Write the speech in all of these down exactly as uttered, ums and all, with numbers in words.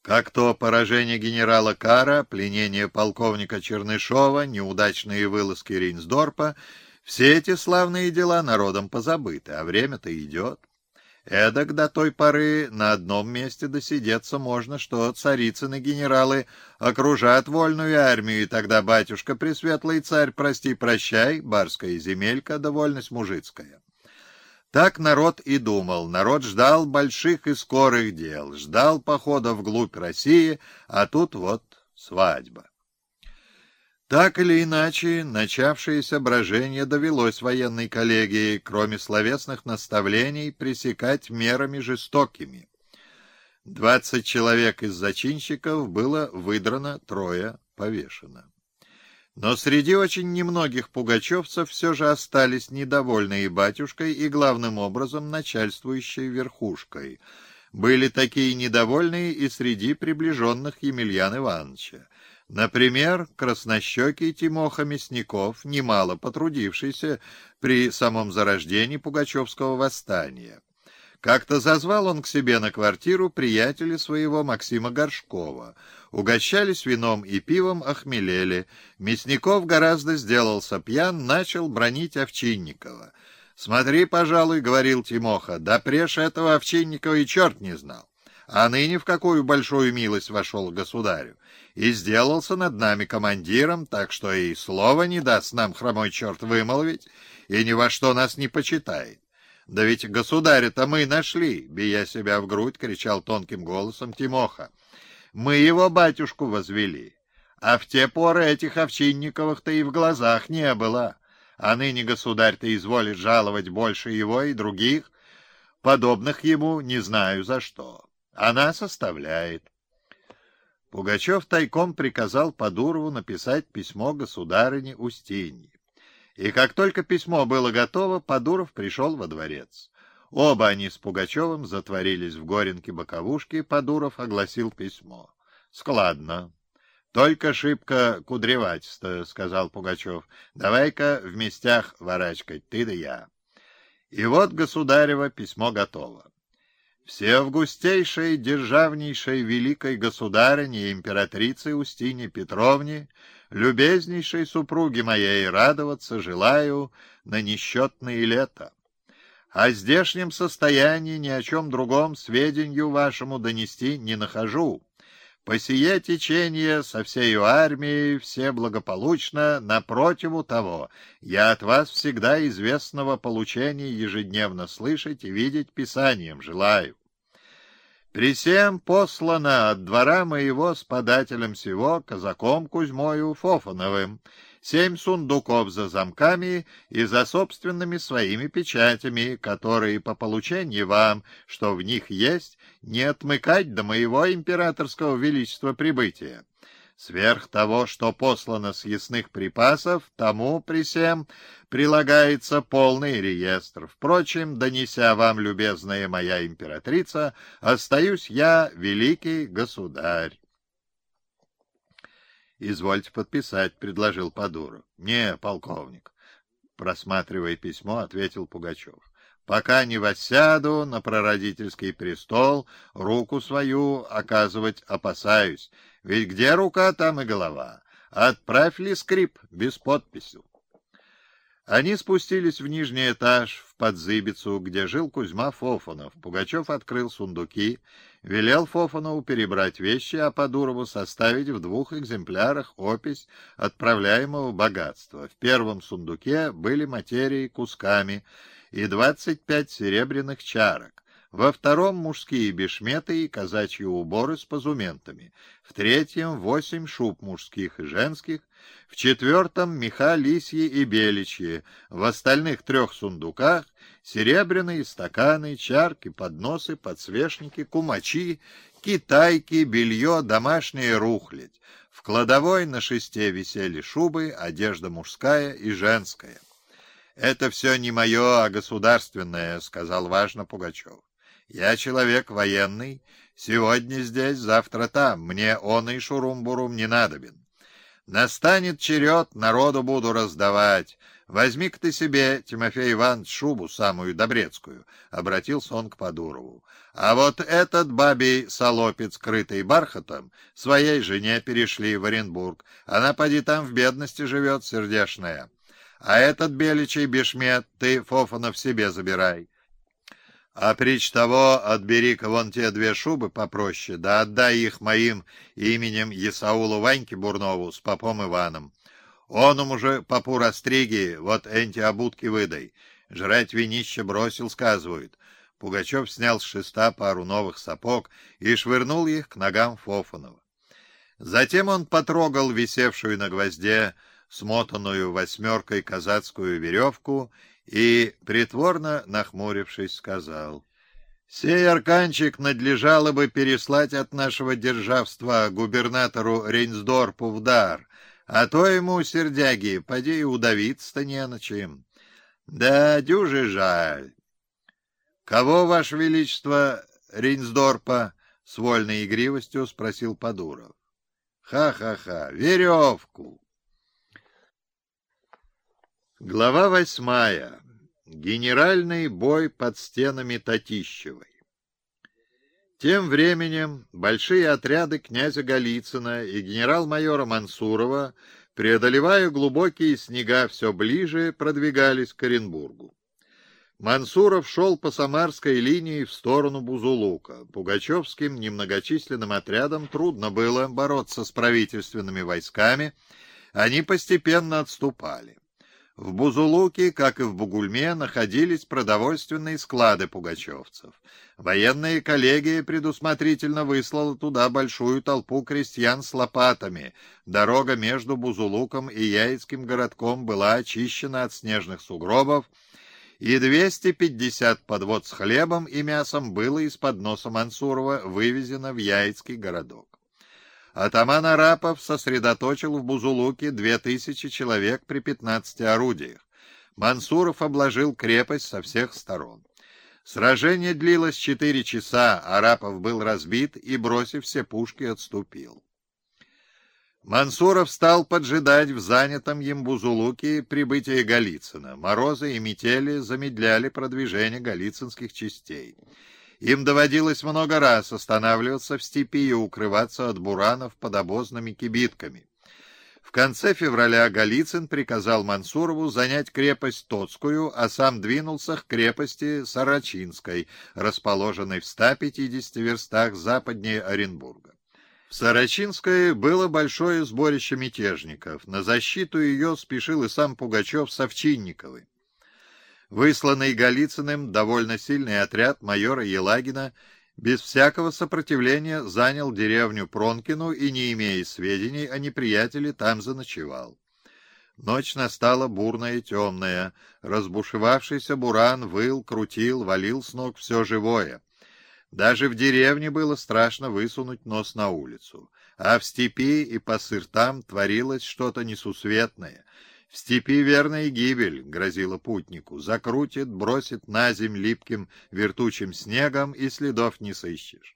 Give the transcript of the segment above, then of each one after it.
как то поражение генерала Карра, пленение полковника Чернышова, неудачные вылазки Рейнсдорпа, все эти славные дела народом позабыты, а время-то идет. Эдак до той поры на одном месте досидеться можно, что царицыны генералы окружат вольную армию, и тогда, батюшка пресветлый царь, прости-прощай, барская земелька да вольность мужицкая. Так народ и думал. Народ ждал больших и скорых дел, ждал похода вглубь России, а тут вот свадьба. Так или иначе, начавшееся брожение довелось военной коллегии, кроме словесных наставлений, пресекать мерами жестокими. Двадцать человек из зачинщиков было выдрано, трое повешено. Но среди очень немногих пугачевцев все же остались недовольные батюшкой и, главным образом, начальствующей верхушкой. Были такие недовольные и среди приближенных Емельяна Ивановича. Например, краснощекий Тимоха Мясников, немало потрудившийся при самом зарождении пугачевского восстания. Как-то зазвал он к себе на квартиру приятеля своего Максима Горшкова. Угощались вином и пивом, охмелели. Мясников гораздо сделался пьян, начал бранить Овчинникова. «Смотри, пожалуй, — говорил Тимоха, — да преж этого Овчинникова и черт не знал. А ныне в какую большую милость вошел государю. И сделался над нами командиром, так что и слова не даст нам хромой черт вымолвить, и ни во что нас не почитает. Да ведь государя-то мы нашли!» — бия себя в грудь, кричал тонким голосом Тимоха. «Мы его батюшку возвели, а в те поры этих Овчинниковых-то и в глазах не было. А ныне государь-то изволит жаловать больше его и других, подобных ему не знаю за что. Она составляет». Пугачев тайком приказал Подурову написать письмо государыне Устинье. И как только письмо было готово, Подуров пришел во дворец. Оба они с Пугачевым затворились в горенке боковушки, Подуров огласил письмо. «Складно. Только шибко кудревать-то, — сказал Пугачев. — Давай-ка в местях ворачкать, ты да я». И вот государево письмо готово. «Всеавгустейшей, державнейшей великой государыне императрице Устинье Петровне, любезнейшей супруге моей, радоваться желаю на несчетные лета. О здешнем состоянии ни о чем другом сведенью вашему донести не нахожу. По сие течение со всею армией все благополучно, напротиву того, я от вас всегда известного получения ежедневно слышать и видеть писанием желаю. При сем послано от двора моего с подателем сего казаком Кузьмою Фофановым семь сундуков за замками и за собственными своими печатями, которые по получению вам, что в них есть, не отмыкать до моего императорского величества прибытия. Сверх того, что послано с ясных припасов, тому при сем прилагается полный реестр. Впрочем, донеся вам, любезная моя императрица, остаюсь я, великий государь». «Извольте подписать», — предложил Подуров. «Не, полковник», — просматривая письмо, ответил Пугачев. «Пока не воссяду на прародительский престол, руку свою оказывать опасаюсь. Ведь где рука, там и голова. Отправь ли скрип без подписи?» Они спустились в нижний этаж, в подзыбицу, где жил Кузьма Фофанов. Пугачев открыл сундуки, велел Фофанову перебрать вещи, а Подурову составить в двух экземплярах опись отправляемого богатства. В первом сундуке были материи кусками и двадцать пять серебряных чарок. Во втором — мужские бешметы и казачьи уборы с позументами. В третьем — восемь шуб мужских и женских. В четвертом — меха лисьи и беличьи. В остальных трех сундуках — серебряные стаканы, чарки, подносы, подсвечники, кумачи, китайки, белье, домашняя рухлядь. В кладовой на шесте висели шубы, одежда мужская и женская. «Это все не мое, а государственное», — сказал важно Пугачев. «Я человек военный, сегодня здесь, завтра там, мне он и шурум-бурум не надобен. Настанет черед, народу буду раздавать, Возьми-ка ты себе, Тимофей Иванович, шубу самую добрецкую, — обратился он к Подурову. А вот этот бабий салопец, скрытый бархатом, своей жене перешли в Оренбург. Она, поди, там в бедности живет, сердешная. А этот беличий бешмет ты, Фофанов, себе забирай. А прич того, отбери-ка вон те две шубы попроще, да отдай их моим именем Есаулу Ваньке Бурнову с попом Иваном. Он ему же попу растриги, вот эти обутки выдай. Жрать винище бросил, сказывают. Пугачев снял с шеста пару новых сапог и швырнул их к ногам Фофанова. Затем он потрогал висевшую на гвозде смотанную восьмеркой казацкую веревку и, притворно нахмурившись, сказал: «Сей арканчик надлежало бы переслать от нашего державства губернатору Рейнсдорпу в дар, а то ему, сердяги, поди и удавиться-то не на чем. Да, дюже жаль». «Кого, Ваше Величество, Рейнсдорпа?» — с вольной игривостью спросил Подуров. «Ха-ха-ха, веревку!» Глава восьмая. Генеральный бой под стенами Татищевой. Тем временем большие отряды князя Голицына и генерал-майора Мансурова, преодолевая глубокие снега, все ближе продвигались к Оренбургу. Мансуров шел по Самарской линии в сторону Бузулука. Пугачевским немногочисленным отрядам трудно было бороться с правительственными войсками, они постепенно отступали. В Бузулуке, как и в Бугульме, находились продовольственные склады пугачевцев. Военная коллегия предусмотрительно выслала туда большую толпу крестьян с лопатами. Дорога между Бузулуком и Яицким городком была очищена от снежных сугробов, и двести пятьдесят подвод с хлебом и мясом было из-под носа Мансурова вывезено в Яицкий городок. Атаман Арапов сосредоточил в Бузулуке две тысячи человек при пятнадцати орудиях. Мансуров обложил крепость со всех сторон. Сражение длилось четыре часа, Арапов был разбит и, бросив все пушки, отступил. Мансуров стал поджидать в занятом им Бузулуке прибытие Голицына. Морозы и метели замедляли продвижение голицынских частей. Им доводилось много раз останавливаться в степи и укрываться от буранов под обозными кибитками. В конце февраля Голицын приказал Мансурову занять крепость Тоцкую, а сам двинулся к крепости Сарачинской, расположенной в ста пятидесяти верстах западнее Оренбурга. В Сарачинской было большое сборище мятежников. На защиту ее спешил и сам Пугачев с Овчинниковой. Высланный Голицыным довольно сильный отряд майора Елагина без всякого сопротивления занял деревню Пронкину и, не имея сведений о неприятеле, там заночевал. Ночь настала бурная и темная. Разбушевавшийся буран выл, крутил, валил с ног все живое. Даже в деревне было страшно высунуть нос на улицу. А в степи и по сыртам творилось что-то несусветное. В степи верная гибель грозила путнику. Закрутит, бросит на земь липким вертучим снегом, и следов не сыщешь.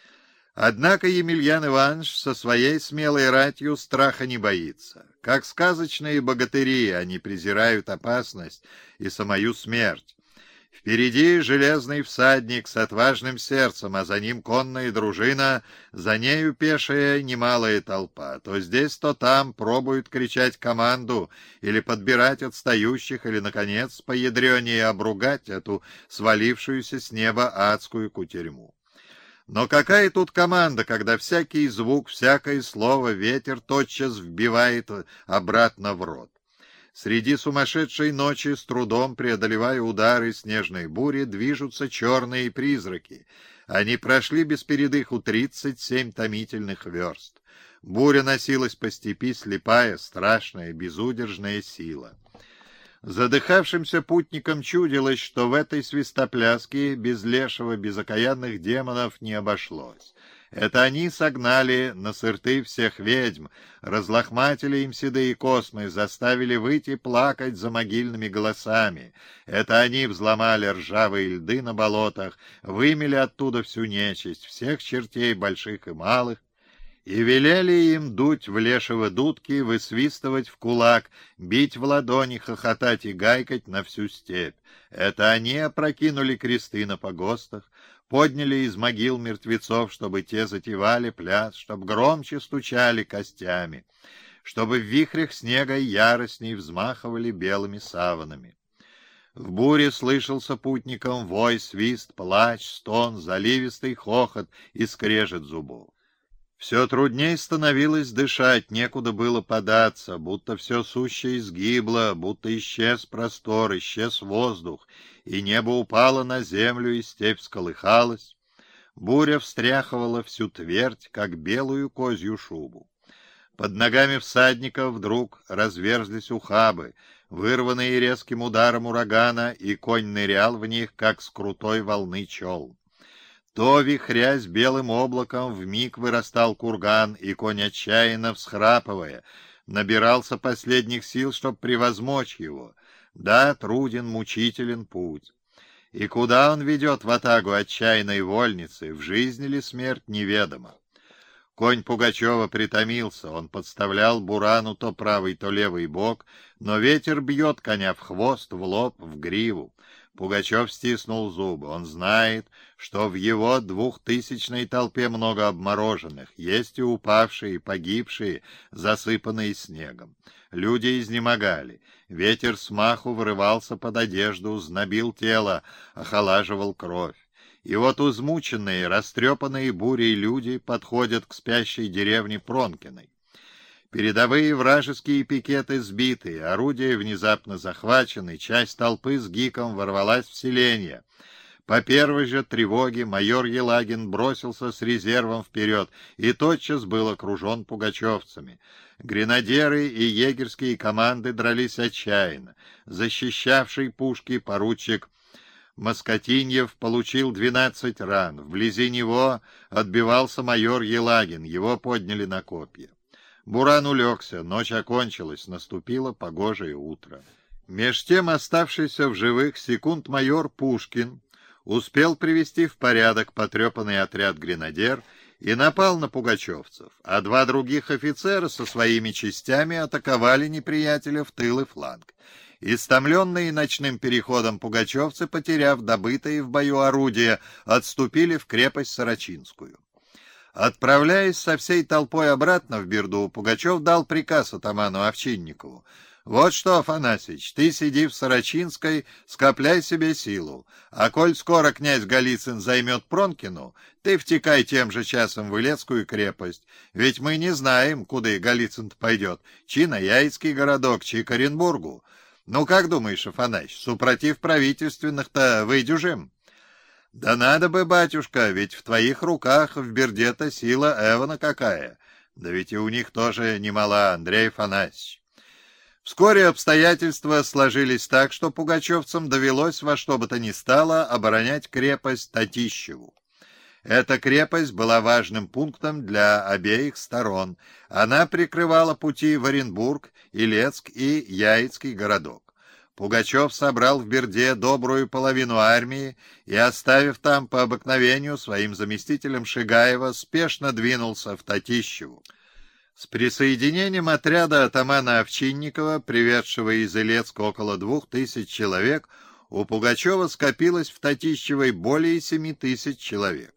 Однако Емельян Иванович со своей смелой ратью страха не боится. Как сказочные богатыри, они презирают опасность и самую смерть. Впереди железный всадник с отважным сердцем, а за ним конная дружина, за нею пешая немалая толпа. То здесь, то там пробуют кричать команду или подбирать отстающих, или, наконец, поядренее обругать эту свалившуюся с неба адскую кутерьму. Но какая тут команда, когда всякий звук, всякое слово ветер тотчас вбивает обратно в рот? Среди сумасшедшей ночи, с трудом преодолевая удары снежной бури, движутся черные призраки. Они прошли без передыху тридцать семь томительных верст. Буря носилась по степи, слепая, страшная, безудержная сила. Задыхавшимся путникам чудилось, что в этой свистопляске без лешего, без окаянных демонов не обошлось. Это они согнали на сырты всех ведьм, разлохматили им седые космы, заставили выйти плакать за могильными голосами. Это они взломали ржавые льды на болотах, вымели оттуда всю нечисть, всех чертей больших и малых, И велели им дуть в лешего дудки, высвистывать в кулак, бить в ладони, хохотать и гайкать на всю степь. Это они опрокинули кресты на погостах, подняли из могил мертвецов, чтобы те затевали пляс, чтоб громче стучали костями, чтобы в вихрях снега яростней взмахивали белыми саванами. В буре слышался путникам вой, свист, плач, стон, заливистый хохот и скрежет зубов. Все трудней становилось дышать, некуда было податься, будто все сущее сгибло, будто исчез простор, исчез воздух, и небо упало на землю, и степь всколыхалась. Буря встряхивала всю твердь, как белую козью шубу. Под ногами всадников вдруг разверзлись ухабы, вырванные резким ударом урагана, и конь нырял в них, как с крутой волны чел. То, вихрясь белым облаком, вмиг вырастал курган, и конь, отчаянно всхрапывая, набирался последних сил, чтоб превозмочь его. Да, труден, мучителен путь. И куда он ведет ватагу отчаянной вольницы, в жизнь ли смерть, неведомо. Конь Пугачева притомился, он подставлял бурану то правый, то левый бок, но ветер бьет коня в хвост, в лоб, в гриву. Пугачев стиснул зубы. Он знает, что в его двухтысячной толпе много обмороженных, есть и упавшие, и погибшие, засыпанные снегом. Люди изнемогали. Ветер смаху врывался под одежду, знобил тело, охолаживал кровь. И вот измученные, растрепанные бурей люди подходят к спящей деревне Пронкиной. Передовые вражеские пикеты сбиты, орудия внезапно захвачены, часть толпы с гиком ворвалась в селение. По первой же тревоге майор Елагин бросился с резервом вперед и тотчас был окружен пугачевцами. Гренадеры и егерские команды дрались отчаянно. Защищавший пушки поручик Москотиньев получил двенадцать ран. Вблизи него отбивался майор Елагин, его подняли на копья. Буран улегся, ночь окончилась, наступило погожее утро. Меж тем оставшийся в живых секунд-майор Пушкин успел привести в порядок потрепанный отряд гренадер и напал на пугачевцев, а два других офицера со своими частями атаковали неприятеля в тыл и фланг. Истомленные ночным переходом пугачевцы, потеряв добытые в бою орудия, отступили в крепость Сорочинскую. Отправляясь со всей толпой обратно в Берду, Пугачев дал приказ атаману Овчинникову: «Вот что, Афанасьич, ты сиди в Сорочинской, скопляй себе силу, а коль скоро князь Голицын займет Пронкину, ты втекай тем же часом в Илецкую крепость, ведь мы не знаем, куда и Голицын-то пойдет, чи на Яицкий городок, чи к Оренбургу. Ну, как думаешь, Афанасьич, супротив правительственных-то выйдюжим?» «Да надо бы, батюшка, ведь в твоих руках в Берде-то сила эвана какая. Да ведь и у них тоже немала, Андрей Афанасьевич». Вскоре обстоятельства сложились так, что пугачевцам довелось во что бы то ни стало оборонять крепость Татищеву. Эта крепость была важным пунктом для обеих сторон. Она прикрывала пути в Оренбург, Илецк и Яицкий городок. Пугачев собрал в Берде добрую половину армии и, оставив там по обыкновению своим заместителем Шигаева, спешно двинулся в Татищеву. С присоединением отряда атамана Овчинникова, приведшего из Илецка около двух тысяч человек, у Пугачева скопилось в Татищевой более семи тысяч человек.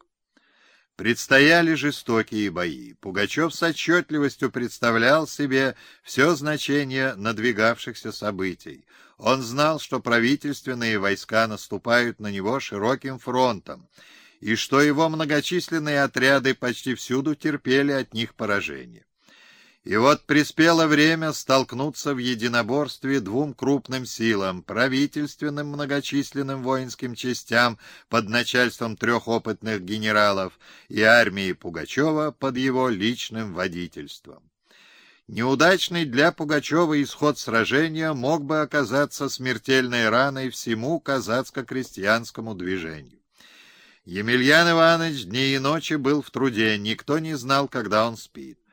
Предстояли жестокие бои. Пугачев с отчетливостью представлял себе все значение надвигавшихся событий. Он знал, что правительственные войска наступают на него широким фронтом, и что его многочисленные отряды почти всюду терпели от них поражение. И вот приспело время столкнуться в единоборстве двум крупным силам, правительственным многочисленным воинским частям под начальством трех опытных генералов и армии Пугачева под его личным водительством. Неудачный для Пугачева исход сражения мог бы оказаться смертельной раной всему казацко-крестьянскому движению. Емельян Иванович дни и ночи был в труде, никто не знал, когда он спит.